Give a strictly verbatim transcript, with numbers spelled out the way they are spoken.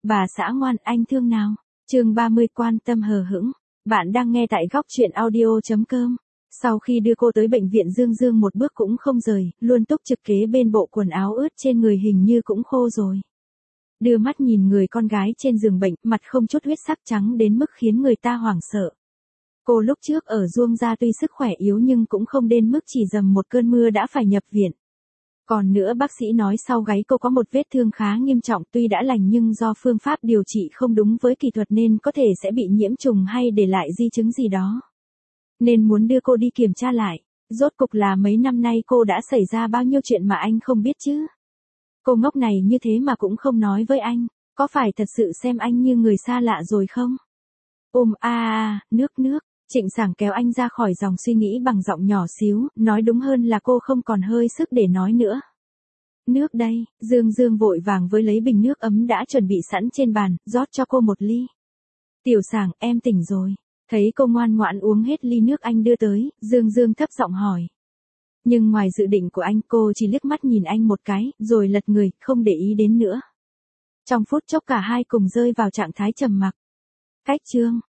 Bà xã ngoan, anh thương nào. Chương ba mươi quan tâm hờ hững. Bạn đang nghe tại góc truyện audio chấm com. Sau khi đưa cô tới bệnh viện, Dương Dương một bước cũng không rời, luôn túc trực kế bên, bộ quần áo ướt trên người hình như cũng khô rồi. Đưa mắt nhìn người con gái trên giường bệnh, mặt không chút huyết sắc, trắng đến mức khiến người ta hoảng sợ. Cô lúc trước ở Duông Gia tuy sức khỏe yếu nhưng cũng không đến mức chỉ dầm một cơn mưa đã phải nhập viện. Còn nữa, bác sĩ nói sau gáy cô có một vết thương khá nghiêm trọng, tuy đã lành nhưng do phương pháp điều trị không đúng với kỹ thuật nên có thể sẽ bị nhiễm trùng hay để lại di chứng gì đó. Nên muốn đưa cô đi kiểm tra lại. Rốt cục là mấy năm nay cô đã xảy ra bao nhiêu chuyện mà anh không biết chứ? Cô ngốc này như thế mà cũng không nói với anh, có phải thật sự xem anh như người xa lạ rồi không? Ôm a a, nước nước. Trịnh Sảng kéo anh ra khỏi dòng suy nghĩ bằng giọng nhỏ xíu, nói đúng hơn là cô không còn hơi sức để nói nữa. Nước đây. Dương Dương vội vàng với lấy bình nước ấm đã chuẩn bị sẵn trên bàn, rót cho cô một ly. Tiểu Sảng, em tỉnh rồi. Thấy cô ngoan ngoãn uống hết ly nước anh đưa tới, Dương Dương thấp giọng hỏi. Nhưng ngoài dự định của anh, cô chỉ liếc mắt nhìn anh một cái, rồi lật người, không để ý đến nữa. Trong phút chốc cả hai cùng rơi vào trạng thái trầm mặc. Cách chương.